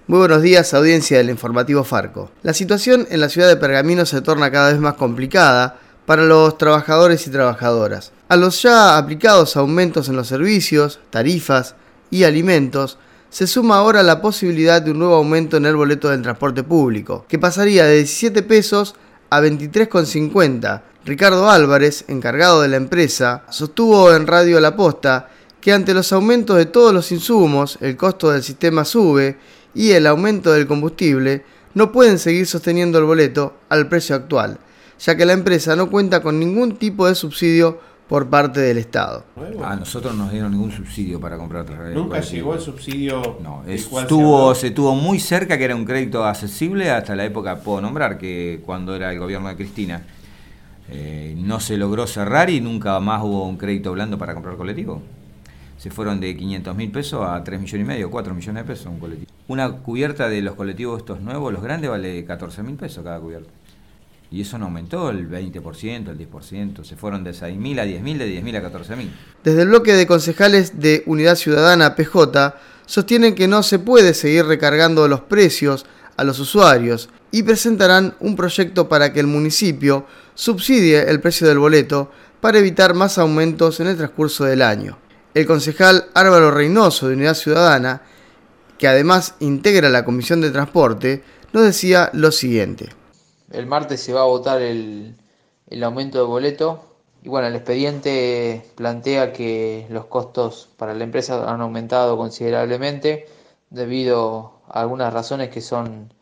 Muy buenos días, audiencia del informativo Farco. La situación en la ciudad de Pergamino se torna cada vez más complicada para los trabajadores y trabajadoras. A los ya aplicados aumentos en los servicios, tarifas y alimentos, se suma ahora la posibilidad de un nuevo aumento en el boleto del transporte público, que pasaría de 17 pesos a 23,50. Ricardo Álvarez, encargado de la empresa, sostuvo en Radio La Posta que ante los aumentos de todos los insumos, el costo del sistema sube y el aumento del combustible, no pueden seguir sosteniendo el boleto al precio actual, ya que la empresa no cuenta con ningún tipo de subsidio por parte del Estado. A nosotros no nos dieron ningún subsidio para comprar trajes. ¿Nunca llegó el subsidio? No, se tuvo muy cerca, que era un crédito accesible hasta la época, puedo nombrar, que cuando era el gobierno de Cristina. No se logró cerrar y nunca más hubo un crédito blando para comprar colectivo. Se fueron de 500.000 pesos a 3,5 millones, 4 millones de pesos un colectivo. Una cubierta de los colectivos estos nuevos, los grandes, vale 14.000 pesos cada cubierta. Y eso no aumentó el 20%, el 10%. Se fueron de 6.000 a 10.000, de 10.000 a 14.000. Desde el bloque de concejales de Unidad Ciudadana, PJ, sostienen que no se puede seguir recargando los precios a los usuarios y presentarán un proyecto para que el municipio subsidie el precio del boleto para evitar más aumentos en el transcurso del año. El concejal Álvaro Reynoso de Unidad Ciudadana, que además integra la Comisión de Transporte, nos decía lo siguiente. El martes se va a votar el aumento de boleto y bueno, el expediente plantea que los costos para la empresa han aumentado considerablemente debido a algunas razones que son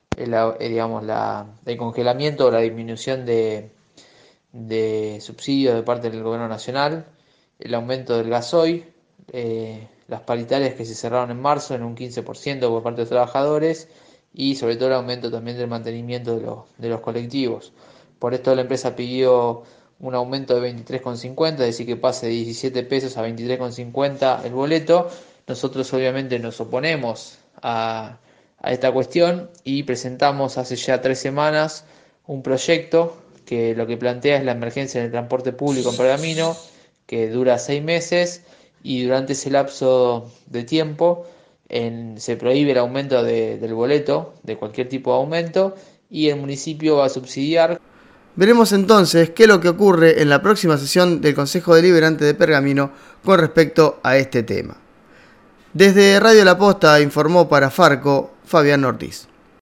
el congelamiento o la disminución de subsidios de parte del gobierno nacional, el aumento del gasoil, las paritarias que se cerraron en marzo en un 15% por parte de los trabajadores y sobre todo el aumento también del mantenimiento de los colectivos. Por esto la empresa pidió un aumento de 23,50, es decir, que pase de 17 pesos a 23,50 el boleto. Nosotros obviamente nos oponemos a esta cuestión y presentamos hace ya 3 semanas un proyecto que lo que plantea es la emergencia en el transporte público en Pergamino, que dura 6 meses y durante ese lapso de tiempo se prohíbe el aumento del boleto, de cualquier tipo de aumento, y el municipio va a subsidiar. Veremos entonces qué es lo que ocurre en la próxima sesión del Consejo Deliberante de Pergamino con respecto a este tema. Desde Radio La Posta informó para Farco Fabián Ortiz.